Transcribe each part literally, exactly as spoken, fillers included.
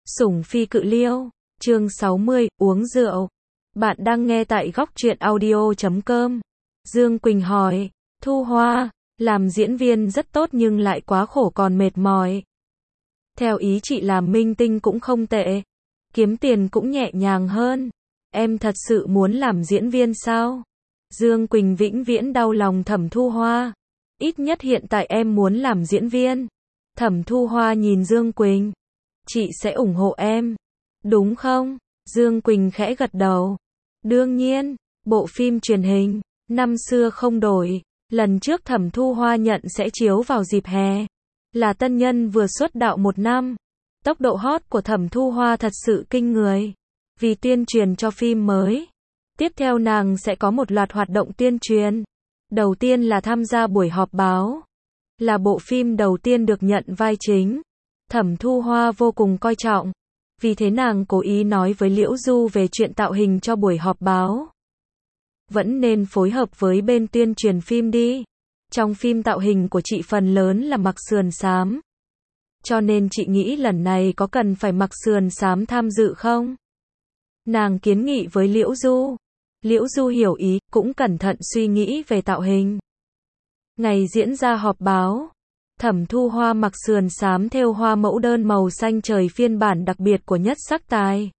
Sủng phi cự liêu, chương sáu mươi, uống rượu. Bạn đang nghe tại góc truyện audio chấm com. Dương Quỳnh hỏi, Thu Hoa, làm diễn viên rất tốt nhưng lại quá khổ còn mệt mỏi. Theo ý chị làm minh tinh cũng không tệ, kiếm tiền cũng nhẹ nhàng hơn. Em thật sự muốn làm diễn viên sao? Dương Quỳnh vĩnh viễn đau lòng Thẩm Thu Hoa. Ít nhất hiện tại em muốn làm diễn viên. Thẩm Thu Hoa nhìn Dương Quỳnh. Chị sẽ ủng hộ em. Đúng không? Dương Quỳnh khẽ gật đầu. Đương nhiên, bộ phim truyền hình, năm xưa không đổi. Lần trước Thẩm Thu Hoa nhận sẽ chiếu vào dịp hè. Là tân nhân vừa xuất đạo một năm. Tốc độ hot của Thẩm Thu Hoa thật sự kinh người. Vì tuyên truyền cho phim mới. Tiếp theo nàng sẽ có một loạt hoạt động tuyên truyền. Đầu tiên là tham gia buổi họp báo. Là bộ phim đầu tiên được nhận vai chính. Thẩm Thu Hoa vô cùng coi trọng. Vì thế nàng cố ý nói với Liễu Du về chuyện tạo hình cho buổi họp báo. Vẫn nên phối hợp với bên tuyên truyền phim đi. Trong phim tạo hình của chị phần lớn là mặc sườn xám. Cho nên chị nghĩ lần này có cần phải mặc sườn xám tham dự không? Nàng kiến nghị với Liễu Du. Liễu Du hiểu ý, cũng cẩn thận suy nghĩ về tạo hình. Ngày diễn ra họp báo. Thẩm Thu Hoa mặc sườn xám thêu hoa mẫu đơn màu xanh trời phiên bản đặc biệt của Nhất Sắc Tài.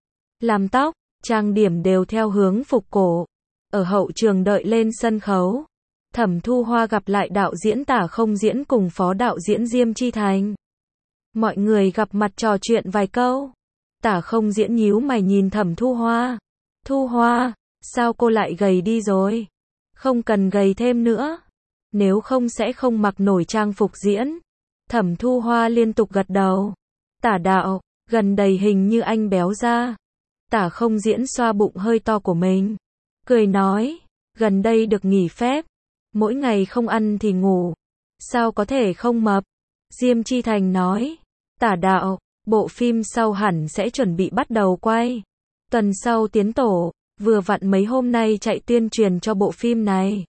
Làm tóc, trang điểm đều theo hướng phục cổ. Ở hậu trường đợi lên sân khấu. Thẩm Thu Hoa gặp lại đạo diễn Tả Không Diễn cùng phó đạo diễn Diêm Chi Thành. Mọi người gặp mặt trò chuyện vài câu. Tả Không Diễn nhíu mày nhìn Thẩm Thu Hoa. Thu Hoa, sao cô lại gầy đi rồi? Không cần gầy thêm nữa. Nếu không sẽ không mặc nổi trang phục diễn. Thẩm Thu Hoa liên tục gật đầu. Tả đạo, gần đây hình như anh béo ra. Tả Không Diễn xoa bụng hơi to của mình. Cười nói, gần đây được nghỉ phép. Mỗi ngày không ăn thì ngủ. Sao có thể không mập? Diêm Chi Thành nói, tả đạo, bộ phim sau hẳn sẽ chuẩn bị bắt đầu quay. Tuần sau tiến tổ, vừa vặn mấy hôm nay chạy tuyên truyền cho bộ phim này.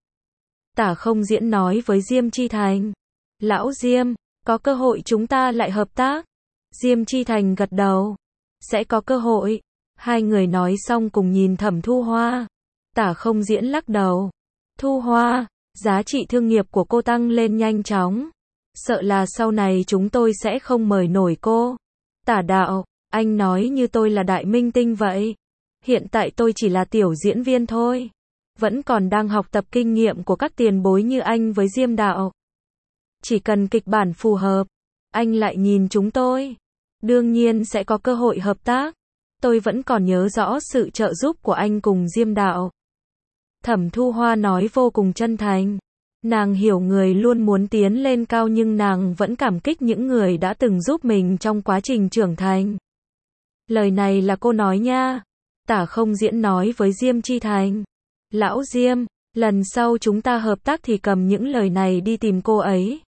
Tả Không Diễn nói với Diêm Chi Thành. Lão Diêm, có cơ hội chúng ta lại hợp tác. Diêm Chi Thành gật đầu. Sẽ có cơ hội. Hai người nói xong cùng nhìn Thẩm Thu Hoa. Tả Không Diễn lắc đầu. Thu Hoa, giá trị thương nghiệp của cô tăng lên nhanh chóng. Sợ là sau này chúng tôi sẽ không mời nổi cô. Tả đạo, anh nói như tôi là đại minh tinh vậy. Hiện tại tôi chỉ là tiểu diễn viên thôi. Vẫn còn đang học tập kinh nghiệm của các tiền bối như anh với Diêm đạo. Chỉ cần kịch bản phù hợp, anh lại nhìn chúng tôi. Đương nhiên sẽ có cơ hội hợp tác. Tôi vẫn còn nhớ rõ sự trợ giúp của anh cùng Diêm đạo. Thẩm Thu Hoa nói vô cùng chân thành. Nàng hiểu người luôn muốn tiến lên cao nhưng nàng vẫn cảm kích những người đã từng giúp mình trong quá trình trưởng thành. Lời này là cô nói nha. Tả Không Diễn nói với Diêm Chi Thành. Lão Diêm, lần sau chúng ta hợp tác thì cầm những lời này đi tìm cô ấy.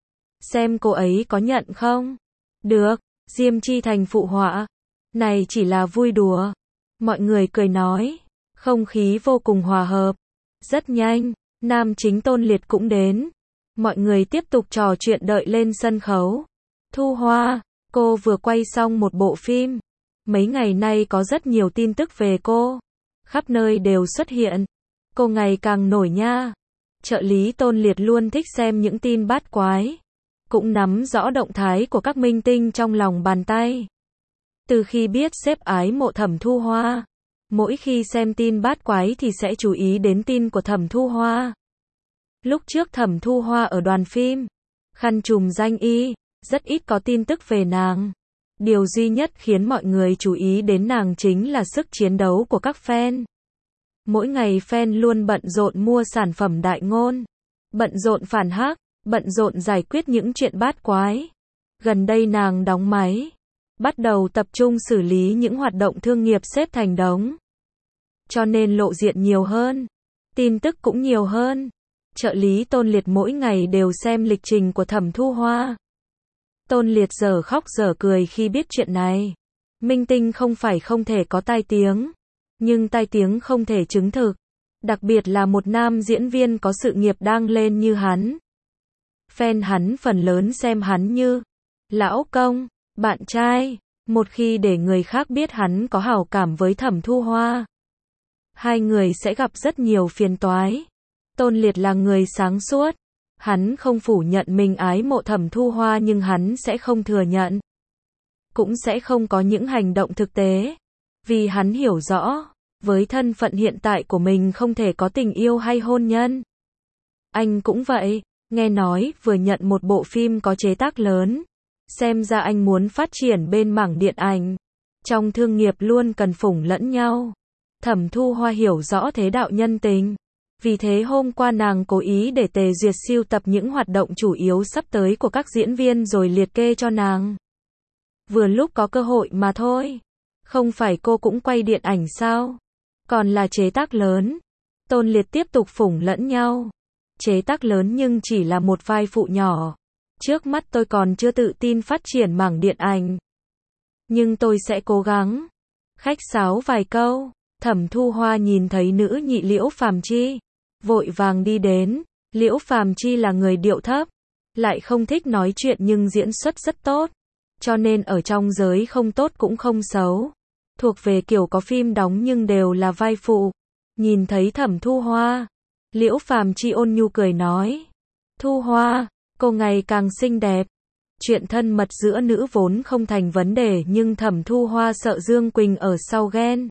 Xem cô ấy có nhận không? Được, Diêm Chi Thành phụ họa. Này chỉ là vui đùa. Mọi người cười nói. Không khí vô cùng hòa hợp. Rất nhanh, nam chính Tôn Liệt cũng đến. Mọi người tiếp tục trò chuyện đợi lên sân khấu. Thu Hoa, cô vừa quay xong một bộ phim. Mấy ngày nay có rất nhiều tin tức về cô. Khắp nơi đều xuất hiện. Cô ngày càng nổi nha. Trợ lý Tôn Liệt luôn thích xem những tin bát quái. Cũng nắm rõ động thái của các minh tinh trong lòng bàn tay. Từ khi biết sếp ái mộ Thẩm Thu Hoa, mỗi khi xem tin bát quái thì sẽ chú ý đến tin của Thẩm Thu Hoa. Lúc trước Thẩm Thu Hoa ở đoàn phim, khăn trùm danh y, rất ít có tin tức về nàng. Điều duy nhất khiến mọi người chú ý đến nàng chính là sức chiến đấu của các fan. Mỗi ngày fan luôn bận rộn mua sản phẩm đại ngôn, bận rộn phản hắc, bận rộn giải quyết những chuyện bát quái. Gần đây nàng đóng máy, bắt đầu tập trung xử lý những hoạt động thương nghiệp xếp thành đống. Cho nên lộ diện nhiều hơn, tin tức cũng nhiều hơn. Trợ lý Tôn Liệt mỗi ngày đều xem lịch trình của Thẩm Thu Hoa. Tôn Liệt giờ khóc giờ cười khi biết chuyện này. Minh tinh không phải không thể có tai tiếng, nhưng tai tiếng không thể chứng thực. Đặc biệt là một nam diễn viên có sự nghiệp đang lên như hắn. Fan hắn phần lớn xem hắn như lão công, bạn trai, Một khi để người khác biết hắn có hảo cảm với Thẩm Thu Hoa, hai người sẽ gặp rất nhiều phiền toái. Tôn Liệt là người sáng suốt. Hắn không phủ nhận mình ái mộ Thẩm Thu Hoa nhưng hắn sẽ không thừa nhận. Cũng sẽ không có những hành động thực tế. Vì hắn hiểu rõ, với thân phận hiện tại của mình không thể có tình yêu hay hôn nhân. Anh cũng vậy, nghe nói vừa nhận một bộ phim có chế tác lớn. Xem ra anh muốn phát triển bên mảng điện ảnh. Trong thương nghiệp luôn cần phủng lẫn nhau. Thẩm Thu Hoa hiểu rõ thế đạo nhân tình. Vì thế hôm qua nàng cố ý để Tề Duyệt sưu tập những hoạt động chủ yếu sắp tới của các diễn viên rồi liệt kê cho nàng. Vừa lúc có cơ hội mà thôi. Không phải cô cũng quay điện ảnh sao? Còn là chế tác lớn. Tôn Liệt tiếp tục phủng lẫn nhau. Chế tác lớn nhưng chỉ là một vai phụ nhỏ. Trước mắt tôi còn chưa tự tin phát triển mảng điện ảnh. Nhưng tôi sẽ cố gắng. Khách sáo vài câu. Thẩm Thu Hoa nhìn thấy nữ nhị Liễu Phàm Chi. Vội vàng đi đến. Liễu Phàm Chi là người điệu thấp. Lại không thích nói chuyện nhưng diễn xuất rất tốt. Cho nên ở trong giới không tốt cũng không xấu. Thuộc về kiểu có phim đóng nhưng đều là vai phụ. Nhìn thấy Thẩm Thu Hoa. Liễu Phàm Chi ôn nhu cười nói. Thu Hoa, cô ngày càng xinh đẹp. Chuyện thân mật giữa nữ vốn không thành vấn đề nhưng Thẩm Thu Hoa sợ Dương Quỳnh ở sau ghen.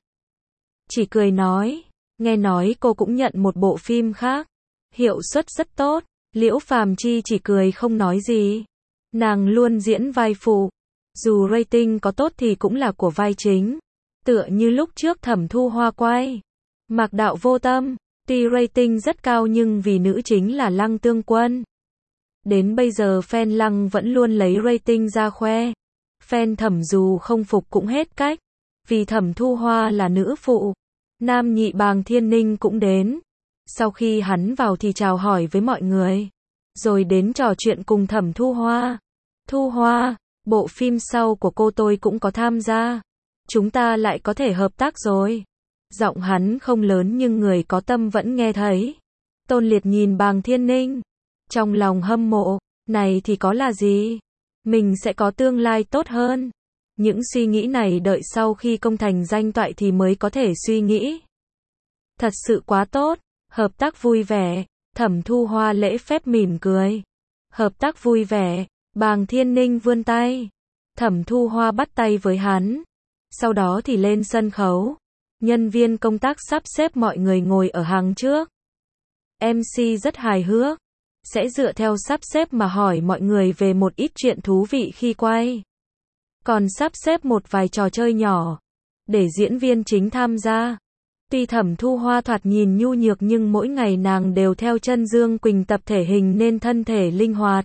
Chỉ cười nói. Nghe nói cô cũng nhận một bộ phim khác. Hiệu suất rất tốt. Liễu Phàm Chi chỉ cười không nói gì. Nàng luôn diễn vai phụ. Dù rating có tốt thì cũng là của vai chính. Tựa như lúc trước Thẩm Thu Hoa quay Mạc Đạo Vô Tâm. Tuy rating rất cao nhưng vì nữ chính là Lăng Tương Quân. Đến bây giờ fan Lăng vẫn luôn lấy rating ra khoe. Fan Thẩm dù không phục cũng hết cách. Vì Thẩm Thu Hoa là nữ phụ. Nam nhị Bàng Thiên Ninh cũng đến. Sau khi hắn vào thì chào hỏi với mọi người. Rồi đến trò chuyện cùng Thẩm Thu Hoa. Thu Hoa, bộ phim sau của cô tôi cũng có tham gia. Chúng ta lại có thể hợp tác rồi. Giọng hắn không lớn nhưng người có tâm vẫn nghe thấy. Tôn Liệt nhìn Bàng Thiên Ninh. Trong lòng hâm mộ, này thì có là gì? Mình sẽ có tương lai tốt hơn. Những suy nghĩ này đợi sau khi công thành danh toại thì mới có thể suy nghĩ. Thật sự quá tốt, hợp tác vui vẻ. Thẩm Thu Hoa lễ phép mỉm cười. Hợp tác vui vẻ, Bàng Thiên Ninh vươn tay. Thẩm Thu Hoa bắt tay với hắn. Sau đó thì lên sân khấu. Nhân viên công tác sắp xếp mọi người ngồi ở hàng trước. em xê rất hài hước. Sẽ dựa theo sắp xếp mà hỏi mọi người về một ít chuyện thú vị khi quay. Còn sắp xếp một vài trò chơi nhỏ. Để diễn viên chính tham gia. Tuy Thẩm Thu Hoa thoạt nhìn nhu nhược nhưng mỗi ngày nàng đều theo chân Dương Quỳnh tập thể hình nên thân thể linh hoạt.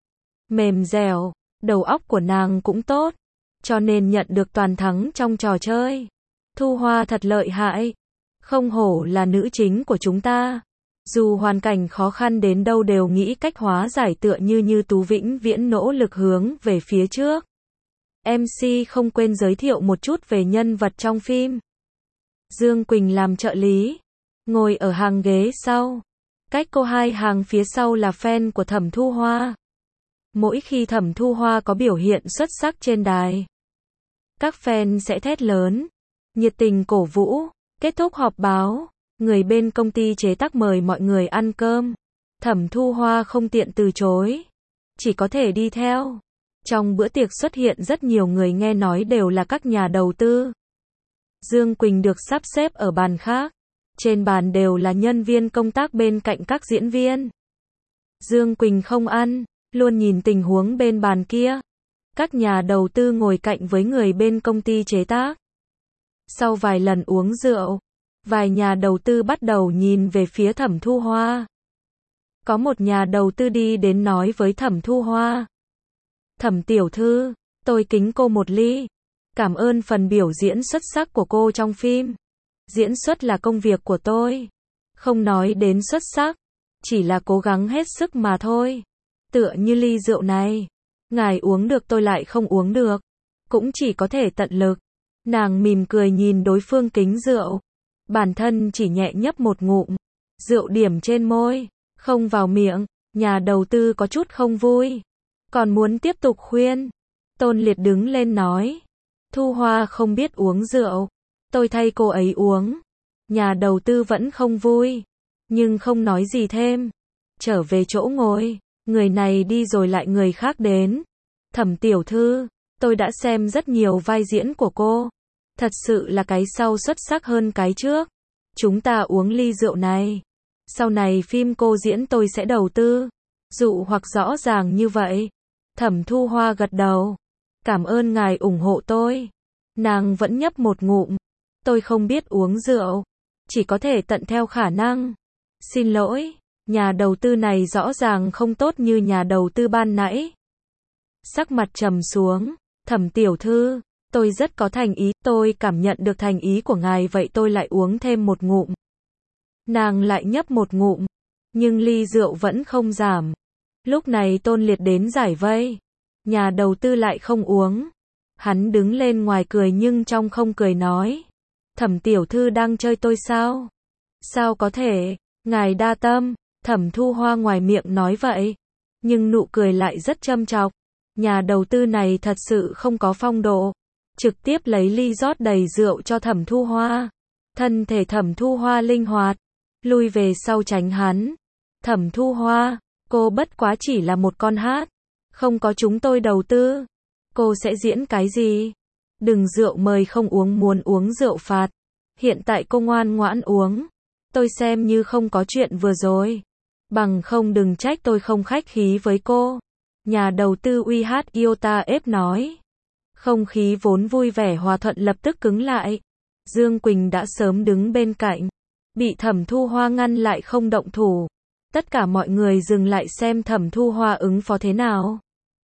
Mềm dẻo. Đầu óc của nàng cũng tốt. Cho nên nhận được toàn thắng trong trò chơi. Thu Hoa thật lợi hại. Không hổ là nữ chính của chúng ta. Dù hoàn cảnh khó khăn đến đâu đều nghĩ cách hóa giải tựa như như Tú vĩnh viễn nỗ lực hướng về phía trước. em xê không quên giới thiệu một chút về nhân vật trong phim. Dương Quỳnh làm trợ lý. Ngồi ở hàng ghế sau. Cách cô hai hàng phía sau là fan của Thẩm Thu Hoa. Mỗi khi Thẩm Thu Hoa có biểu hiện xuất sắc trên đài, các fan sẽ thét lớn. Nhiệt tình cổ vũ. Kết thúc họp báo. Người bên công ty chế tác mời mọi người ăn cơm. Thẩm Thu Hoa không tiện từ chối. Chỉ có thể đi theo. Trong bữa tiệc xuất hiện rất nhiều người nghe nói đều là các nhà đầu tư. Dương Quỳnh được sắp xếp ở bàn khác. Trên bàn đều là nhân viên công tác bên cạnh các diễn viên. Dương Quỳnh không ăn, luôn nhìn tình huống bên bàn kia. Các nhà đầu tư ngồi cạnh với người bên công ty chế tác. Sau vài lần uống rượu, vài nhà đầu tư bắt đầu nhìn về phía Thẩm Thu Hoa. Có một nhà đầu tư đi đến nói với Thẩm Thu Hoa. Thẩm tiểu thư, tôi kính cô một ly. Cảm ơn phần biểu diễn xuất sắc của cô trong phim. Diễn xuất là công việc của tôi. Không nói đến xuất sắc, chỉ là cố gắng hết sức mà thôi. Tựa như ly rượu này. Ngài uống được tôi lại không uống được. Cũng chỉ có thể tận lực. Nàng mỉm cười nhìn đối phương kính rượu. Bản thân chỉ nhẹ nhấp một ngụm. Rượu điểm trên môi. Không vào miệng. Nhà đầu tư có chút không vui. Còn muốn tiếp tục khuyên. Tôn Liệt đứng lên nói. Thu Hoa không biết uống rượu. Tôi thay cô ấy uống. Nhà đầu tư vẫn không vui. Nhưng không nói gì thêm. Trở về chỗ ngồi. Người này đi rồi lại người khác đến. Thẩm tiểu thư, tôi đã xem rất nhiều vai diễn của cô. Thật sự là cái sau xuất sắc hơn cái trước. Chúng ta uống ly rượu này. Sau này phim cô diễn tôi sẽ đầu tư. Dụ hoặc rõ ràng như vậy. Thẩm Thu Hoa gật đầu. Cảm ơn ngài ủng hộ tôi. Nàng vẫn nhấp một ngụm. Tôi không biết uống rượu. Chỉ có thể tận theo khả năng. Xin lỗi, nhà đầu tư này rõ ràng không tốt như nhà đầu tư ban nãy. Sắc mặt trầm xuống. Thẩm tiểu thư, tôi rất có thành ý. Tôi cảm nhận được thành ý của ngài, vậy tôi lại uống thêm một ngụm. Nàng lại nhấp một ngụm. Nhưng ly rượu vẫn không giảm. Lúc này Tôn Liệt đến giải vây. Nhà đầu tư lại không uống. Hắn đứng lên ngoài cười nhưng trong không cười nói. Thẩm tiểu thư đang chơi tôi sao? Sao có thể? Ngài đa tâm. Thẩm Thu Hoa ngoài miệng nói vậy. Nhưng nụ cười lại rất châm chọc. Nhà đầu tư này thật sự không có phong độ. Trực tiếp lấy ly rót đầy rượu cho Thẩm Thu Hoa. Thân thể Thẩm Thu Hoa linh hoạt. Lui về sau tránh hắn. Thẩm Thu Hoa, cô bất quá chỉ là một con hát. Không có chúng tôi đầu tư. Cô sẽ diễn cái gì? Đừng rượu mời không uống, muốn uống rượu phạt. Hiện tại cô ngoan ngoãn uống. Tôi xem như không có chuyện vừa rồi. Bằng không đừng trách tôi không khách khí với cô. Nhà đầu tư u hát Iota ép nói. Không khí vốn vui vẻ hòa thuận lập tức cứng lại. Dương Quỳnh đã sớm đứng bên cạnh. Bị Thẩm Thu Hoa ngăn lại không động thủ. Tất cả mọi người dừng lại xem Thẩm Thu Hoa ứng phó thế nào.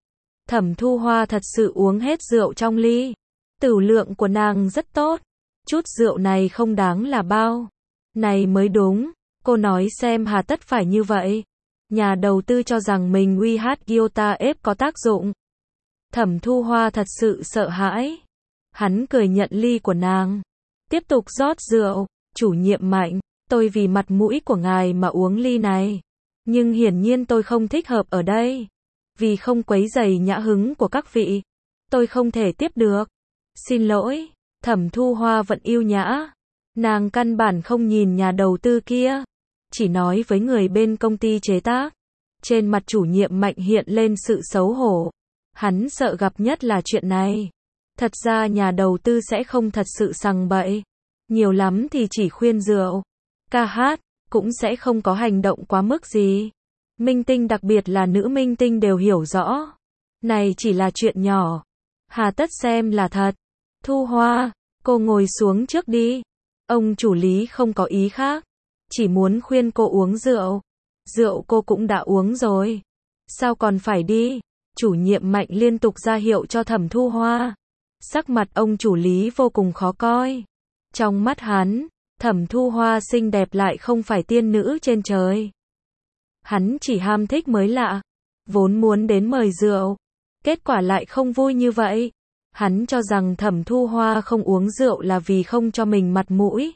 Thẩm Thu Hoa thật sự uống hết rượu trong ly. Tửu lượng của nàng rất tốt. Chút rượu này không đáng là bao. Này mới đúng. Cô nói xem hà tất phải như vậy. Nhà đầu tư cho rằng mình u hát Iota ép có tác dụng. Thẩm Thu Hoa thật sự sợ hãi. Hắn cười nhận ly của nàng. Tiếp tục rót rượu. Chủ nhiệm Mạnh, tôi vì mặt mũi của ngài mà uống ly này. Nhưng hiển nhiên tôi không thích hợp ở đây. Vì không quấy rầy nhã hứng của các vị. Tôi không thể tiếp được. Xin lỗi. Thẩm Thu Hoa vẫn yêu nhã. Nàng căn bản không nhìn nhà đầu tư kia. Chỉ nói với người bên công ty chế tác. Trên mặt chủ nhiệm Mạnh hiện lên sự xấu hổ. Hắn sợ gặp nhất là chuyện này. Thật ra nhà đầu tư sẽ không thật sự sằng bậy. Nhiều lắm thì chỉ khuyên rượu, ca hát, cũng sẽ không có hành động quá mức gì. Minh tinh đặc biệt là nữ minh tinh đều hiểu rõ. Này chỉ là chuyện nhỏ. Hà tất xem là thật. Thu Hoa, cô ngồi xuống trước đi. Ông chủ lý không có ý khác. Chỉ muốn khuyên cô uống rượu. Rượu cô cũng đã uống rồi. Sao còn phải đi? Chủ nhiệm Mạnh liên tục ra hiệu cho Thẩm Thu Hoa. Sắc mặt ông chủ lý vô cùng khó coi. Trong mắt hắn, Thẩm Thu Hoa xinh đẹp lại không phải tiên nữ trên trời. Hắn chỉ ham thích mới lạ. Vốn muốn đến mời rượu. Kết quả lại không vui như vậy. Hắn cho rằng Thẩm Thu Hoa không uống rượu là vì không cho mình mặt mũi.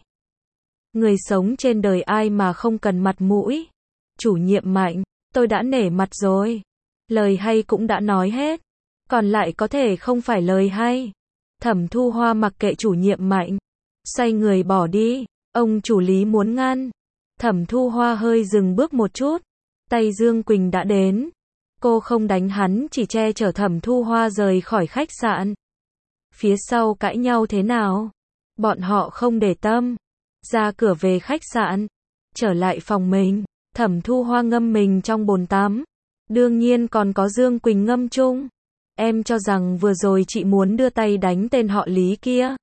Người sống trên đời ai mà không cần mặt mũi. Chủ nhiệm Mạnh, tôi đã nể mặt rồi. Lời hay cũng đã nói hết. Còn lại có thể không phải lời hay. Thẩm Thu Hoa mặc kệ chủ nhiệm Mạnh. Xoay người bỏ đi. Ông chủ lý muốn ngăn. Thẩm Thu Hoa hơi dừng bước một chút. Tay Dương Quỳnh đã đến. Cô không đánh hắn, chỉ che chở Thẩm Thu Hoa rời khỏi khách sạn. Phía sau cãi nhau thế nào? Bọn họ không để tâm. Ra cửa về khách sạn. Trở lại phòng mình. Thẩm Thu Hoa ngâm mình trong bồn tắm. Đương nhiên còn có Dương Quỳnh ngâm chung. Em cho rằng vừa rồi chị muốn đưa tay đánh tên họ Lý kia.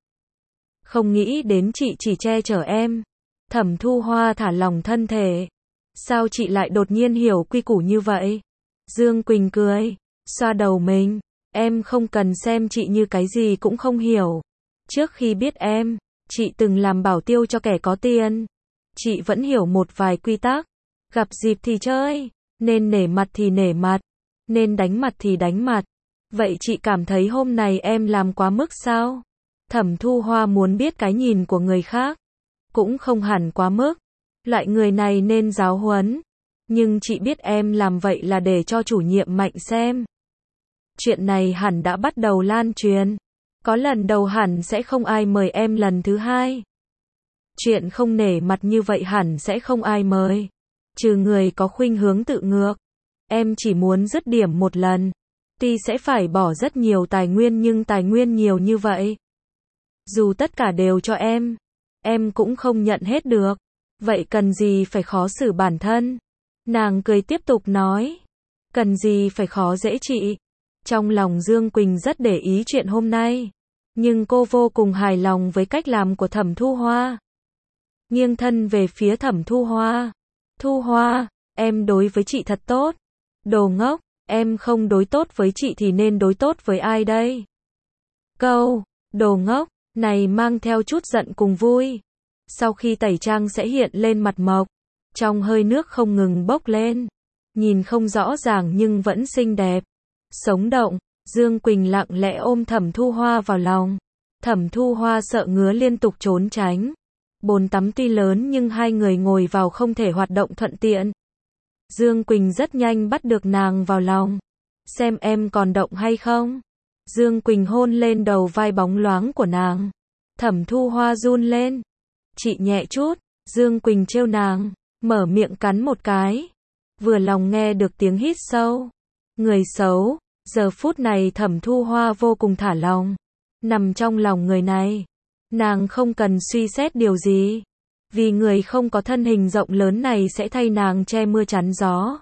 Không nghĩ đến chị chỉ che chở em. Thẩm Thu Hoa thả lỏng thân thể. Sao chị lại đột nhiên hiểu quy củ như vậy? Dương Quỳnh cười, xoa đầu mình. Em không cần xem chị như cái gì cũng không hiểu. Trước khi biết em, chị từng làm bảo tiêu cho kẻ có tiền. Chị vẫn hiểu một vài quy tắc. Gặp dịp thì chơi, nên nể mặt thì nể mặt, nên đánh mặt thì đánh mặt. Vậy chị cảm thấy hôm này em làm quá mức sao? Thẩm Thu Hoa muốn biết cái nhìn của người khác. Cũng không hẳn quá mức. Loại người này nên giáo huấn. Nhưng chị biết em làm vậy là để cho chủ nhiệm Mạnh xem. Chuyện này hẳn đã bắt đầu lan truyền. Có lần đầu hẳn sẽ không ai mời em lần thứ hai. Chuyện không nể mặt như vậy hẳn sẽ không ai mời. Trừ người có khuynh hướng tự ngược. Em chỉ muốn dứt điểm một lần. Tuy sẽ phải bỏ rất nhiều tài nguyên nhưng tài nguyên nhiều như vậy. Dù tất cả đều cho em, em cũng không nhận hết được. Vậy cần gì phải khó xử bản thân? Nàng cười tiếp tục nói. Cần gì phải khó dễ chị? Trong lòng Dương Quỳnh rất để ý chuyện hôm nay. Nhưng cô vô cùng hài lòng với cách làm của Thẩm Thu Hoa. Nghiêng thân về phía Thẩm Thu Hoa. Thu Hoa, em đối với chị thật tốt. Đồ ngốc, em không đối tốt với chị thì nên đối tốt với ai đây? Câu, đồ ngốc, này mang theo chút giận cùng vui. Sau khi tẩy trang sẽ hiện lên mặt mộc. Trong hơi nước không ngừng bốc lên. Nhìn không rõ ràng nhưng vẫn xinh đẹp. Sống động, Dương Quỳnh lặng lẽ ôm Thẩm Thu Hoa vào lòng. Thẩm Thu Hoa sợ ngứa liên tục trốn tránh. Bồn tắm tuy lớn nhưng hai người ngồi vào không thể hoạt động thuận tiện. Dương Quỳnh rất nhanh bắt được nàng vào lòng. Xem em còn động hay không? Dương Quỳnh hôn lên đầu vai bóng loáng của nàng. Thẩm Thu Hoa run lên. Chị nhẹ chút, Dương Quỳnh trêu nàng, mở miệng cắn một cái. Vừa lòng nghe được tiếng hít sâu. Người xấu, giờ phút này Thẩm Thu Hoa vô cùng thả lòng. Nằm trong lòng người này. Nàng không cần suy xét điều gì. Vì người không có thân hình rộng lớn này sẽ thay nàng che mưa chắn gió.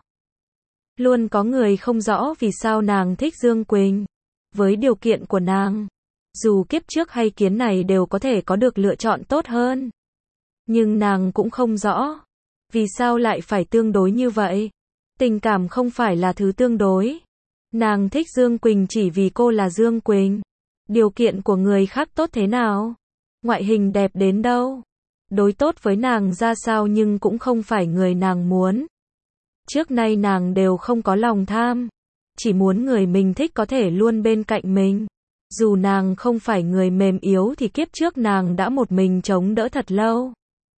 Luôn có người không rõ vì sao nàng thích Dương Quỳnh. Với điều kiện của nàng, dù kiếp trước hay kiến này đều có thể có được lựa chọn tốt hơn. Nhưng nàng cũng không rõ. Vì sao lại phải tương đối như vậy? Tình cảm không phải là thứ tương đối. Nàng thích Dương Quỳnh chỉ vì cô là Dương Quỳnh. Điều kiện của người khác tốt thế nào? Ngoại hình đẹp đến đâu? Đối tốt với nàng ra sao nhưng cũng không phải người nàng muốn. Trước nay nàng đều không có lòng tham. Chỉ muốn người mình thích có thể luôn bên cạnh mình. Dù nàng không phải người mềm yếu thì kiếp trước nàng đã một mình chống đỡ thật lâu.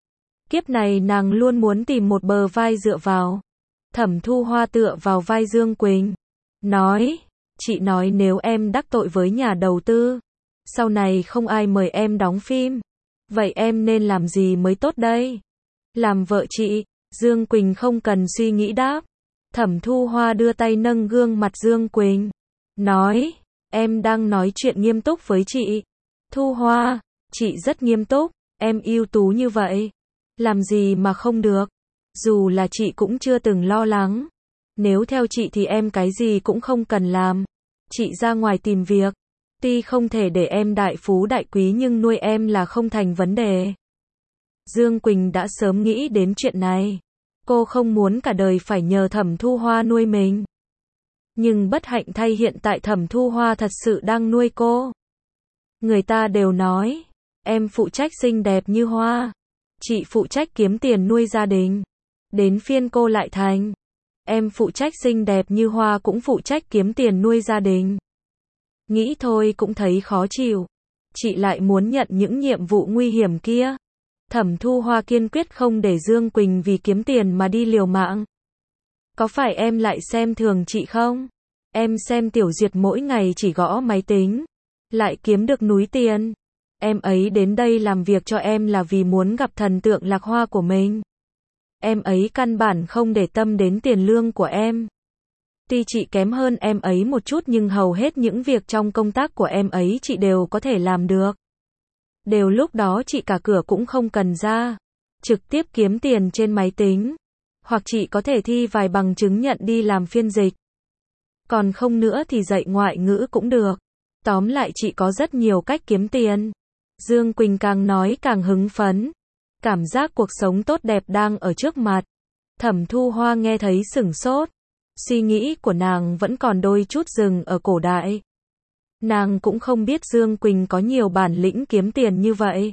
Kiếp này nàng luôn muốn tìm một bờ vai dựa vào. Thẩm Thu Hoa tựa vào vai Dương Quỳnh. Nói, chị nói nếu em đắc tội với nhà đầu tư, sau này không ai mời em đóng phim. Vậy em nên làm gì mới tốt đây? Làm vợ chị, Dương Quỳnh không cần suy nghĩ đáp. Thẩm Thu Hoa đưa tay nâng gương mặt Dương Quỳnh. Nói, em đang nói chuyện nghiêm túc với chị. Thu Hoa, chị rất nghiêm túc, em ưu tú như vậy. Làm gì mà không được? Dù là chị cũng chưa từng lo lắng. Nếu theo chị thì em cái gì cũng không cần làm. Chị ra ngoài tìm việc. Tuy không thể để em đại phú đại quý nhưng nuôi em là không thành vấn đề. Dương Quỳnh đã sớm nghĩ đến chuyện này. Cô không muốn cả đời phải nhờ Thẩm Thu Hoa nuôi mình. Nhưng bất hạnh thay hiện tại Thẩm Thu Hoa thật sự đang nuôi cô. Người ta đều nói, em phụ trách xinh đẹp như hoa. Chị phụ trách kiếm tiền nuôi gia đình. Đến phiên cô lại thành. Em phụ trách xinh đẹp như hoa cũng phụ trách kiếm tiền nuôi gia đình. Nghĩ thôi cũng thấy khó chịu. Chị lại muốn nhận những nhiệm vụ nguy hiểm kia. Thẩm Thu Hoa kiên quyết không để Dương Quỳnh vì kiếm tiền mà đi liều mạng. Có phải em lại xem thường chị không? Em xem Tiểu Duyệt mỗi ngày chỉ gõ máy tính. Lại kiếm được núi tiền. Em ấy đến đây làm việc cho em là vì muốn gặp thần tượng Lạc Hoa của mình. Em ấy căn bản không để tâm đến tiền lương của em. Tuy chị kém hơn em ấy một chút nhưng hầu hết những việc trong công tác của em ấy chị đều có thể làm được. Đều lúc đó chị cả cửa cũng không cần ra. Trực tiếp kiếm tiền trên máy tính. Hoặc chị có thể thi vài bằng chứng nhận đi làm phiên dịch. Còn không nữa thì dạy ngoại ngữ cũng được. Tóm lại chị có rất nhiều cách kiếm tiền. Dương Quỳnh càng nói càng hứng phấn. Cảm giác cuộc sống tốt đẹp đang ở trước mặt. Thẩm Thu Hoa nghe thấy sửng sốt. Suy nghĩ của nàng vẫn còn đôi chút dừng ở cổ đại. Nàng cũng không biết Dương Quỳnh có nhiều bản lĩnh kiếm tiền như vậy.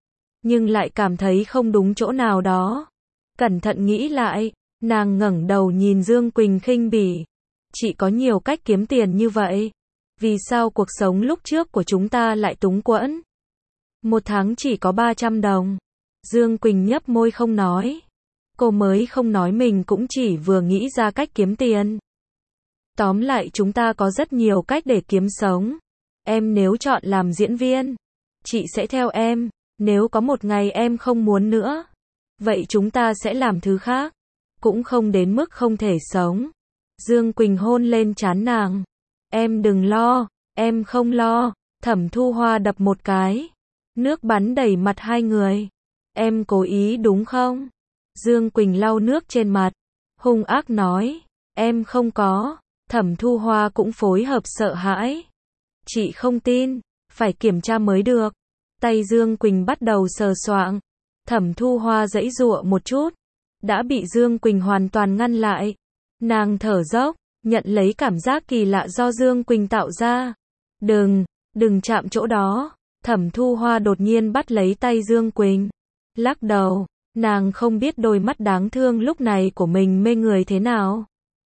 Nhưng lại cảm thấy không đúng chỗ nào đó. Cẩn thận nghĩ lại, nàng ngẩng đầu nhìn Dương Quỳnh khinh bỉ. Chị có nhiều cách kiếm tiền như vậy. Vì sao cuộc sống lúc trước của chúng ta lại túng quẫn? Một tháng chỉ có ba trăm đồng. Dương Quỳnh nhấp môi không nói. Cô mới không nói mình cũng chỉ vừa nghĩ ra cách kiếm tiền. Tóm lại chúng ta có rất nhiều cách để kiếm sống. Em nếu chọn làm diễn viên, chị sẽ theo em. Nếu có một ngày em không muốn nữa, vậy chúng ta sẽ làm thứ khác. Cũng không đến mức không thể sống. Dương Quỳnh hôn lên trán nàng. Em đừng lo, em không lo. Thẩm Thu Hoa đập một cái. Nước bắn đầy mặt hai người. Em cố ý đúng không? Dương Quỳnh lau nước trên mặt. Hung ác nói. Em không có. Thẩm Thu Hoa cũng phối hợp sợ hãi. Chị không tin. Phải kiểm tra mới được. Tay Dương Quỳnh bắt đầu sờ soạng. Thẩm Thu Hoa giãy giụa một chút. Đã bị Dương Quỳnh hoàn toàn ngăn lại. Nàng thở dốc, nhận lấy cảm giác kỳ lạ do Dương Quỳnh tạo ra. Đừng, đừng chạm chỗ đó. Thẩm Thu Hoa đột nhiên bắt lấy tay Dương Quỳnh. Lắc đầu, nàng không biết đôi mắt đáng thương lúc này của mình mê người thế nào.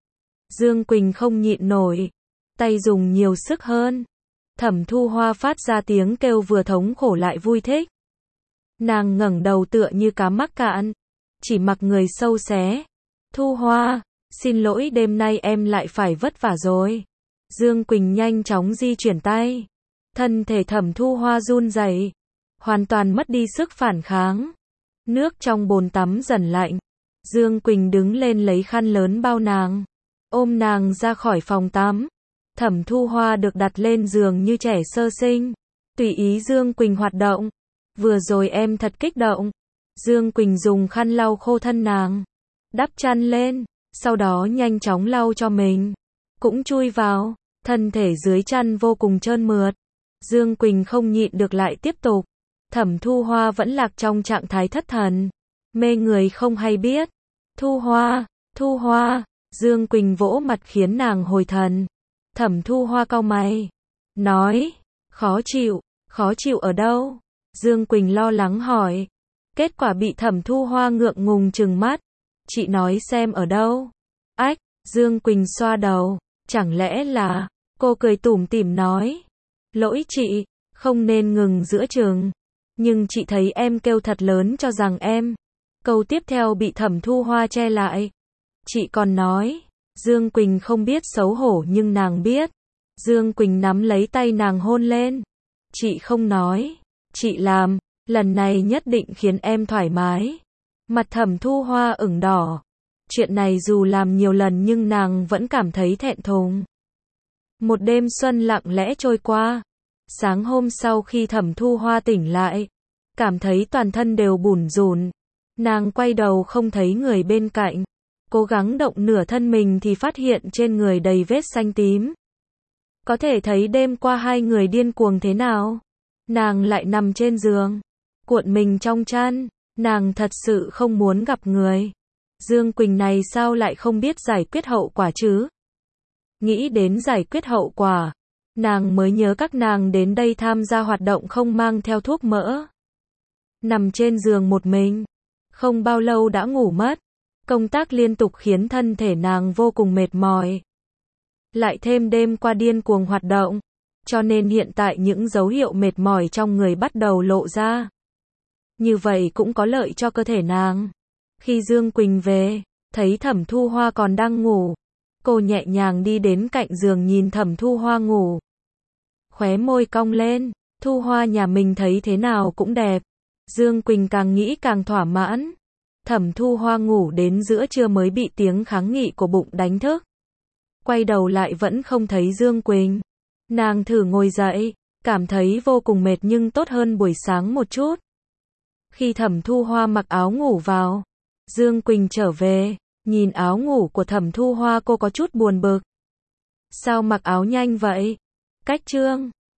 Dương Quỳnh không nhịn nổi. Tay dùng nhiều sức hơn. Thẩm Thu Hoa phát ra tiếng kêu vừa thống khổ lại vui thích. Nàng ngẩng đầu tựa như cá mắc cạn. Chỉ mặc người sâu xé. Thu Hoa, xin lỗi đêm nay em lại phải vất vả rồi. Dương Quỳnh nhanh chóng di chuyển tay. Thân thể Thẩm Thu Hoa run rẩy, hoàn toàn mất đi sức phản kháng. Nước trong bồn tắm dần lạnh. Dương Quỳnh đứng lên lấy khăn lớn bao nàng. Ôm nàng ra khỏi phòng tắm. Thẩm Thu Hoa được đặt lên giường như trẻ sơ sinh. Tùy ý Dương Quỳnh hoạt động. Vừa rồi em thật kích động. Dương Quỳnh dùng khăn lau khô thân nàng. Đắp chăn lên. Sau đó nhanh chóng lau cho mình. Cũng chui vào. Thân thể dưới chăn vô cùng trơn mượt. Dương Quỳnh không nhịn được lại tiếp tục. Thẩm Thu Hoa vẫn lạc trong trạng thái thất thần. Mê người không hay biết. Thu Hoa, Thu Hoa. Dương Quỳnh vỗ mặt khiến nàng hồi thần. Thẩm Thu Hoa cau mày. Nói. Khó chịu. Khó chịu ở đâu? Dương Quỳnh lo lắng hỏi. Kết quả bị Thẩm Thu Hoa ngượng ngùng trừng mắt. Chị nói xem ở đâu? Ách. Dương Quỳnh xoa đầu. Chẳng lẽ là... Cô cười tủm tỉm nói. Lỗi chị. Không nên ngừng giữa chừng. Nhưng chị thấy em kêu thật lớn cho rằng em. Câu tiếp theo bị Thẩm Thu Hoa che lại. Chị còn nói. Dương Quỳnh không biết xấu hổ nhưng nàng biết. Dương Quỳnh nắm lấy tay nàng hôn lên. Chị không nói. Chị làm. Lần này nhất định khiến em thoải mái. Mặt Thẩm Thu Hoa ửng đỏ. Chuyện này dù làm nhiều lần nhưng nàng vẫn cảm thấy thẹn thùng. Một đêm xuân lặng lẽ trôi qua. Sáng hôm sau khi Thẩm Thu Hoa tỉnh lại, cảm thấy toàn thân đều bủn rủn. Nàng quay đầu không thấy người bên cạnh. Cố gắng động nửa thân mình thì phát hiện trên người đầy vết xanh tím. Có thể thấy đêm qua hai người điên cuồng thế nào. Nàng lại nằm trên giường, cuộn mình trong chăn. Nàng thật sự không muốn gặp người. Dương Quỳnh này sao lại không biết giải quyết hậu quả chứ? Nghĩ đến giải quyết hậu quả, nàng mới nhớ các nàng đến đây tham gia hoạt động không mang theo thuốc mỡ. Nằm trên giường một mình, không bao lâu đã ngủ mất. Công tác liên tục khiến thân thể nàng vô cùng mệt mỏi. Lại thêm đêm qua điên cuồng hoạt động, cho nên hiện tại những dấu hiệu mệt mỏi trong người bắt đầu lộ ra. Như vậy cũng có lợi cho cơ thể nàng. Khi Dương Quỳnh về, thấy Thẩm Thu Hoa còn đang ngủ. Cô nhẹ nhàng đi đến cạnh giường nhìn Thẩm Thu Hoa ngủ. Khóe môi cong lên, Thu Hoa nhà mình thấy thế nào cũng đẹp. Dương Quỳnh càng nghĩ càng thỏa mãn. Thẩm Thu Hoa ngủ đến giữa trưa mới bị tiếng kháng nghị của bụng đánh thức. Quay đầu lại vẫn không thấy Dương Quỳnh. Nàng thử ngồi dậy, cảm thấy vô cùng mệt nhưng tốt hơn buổi sáng một chút. Khi Thẩm Thu Hoa mặc áo ngủ vào, Dương Quỳnh trở về, nhìn áo ngủ của Thẩm Thu Hoa cô có chút buồn bực. Sao mặc áo nhanh vậy? Cách trương.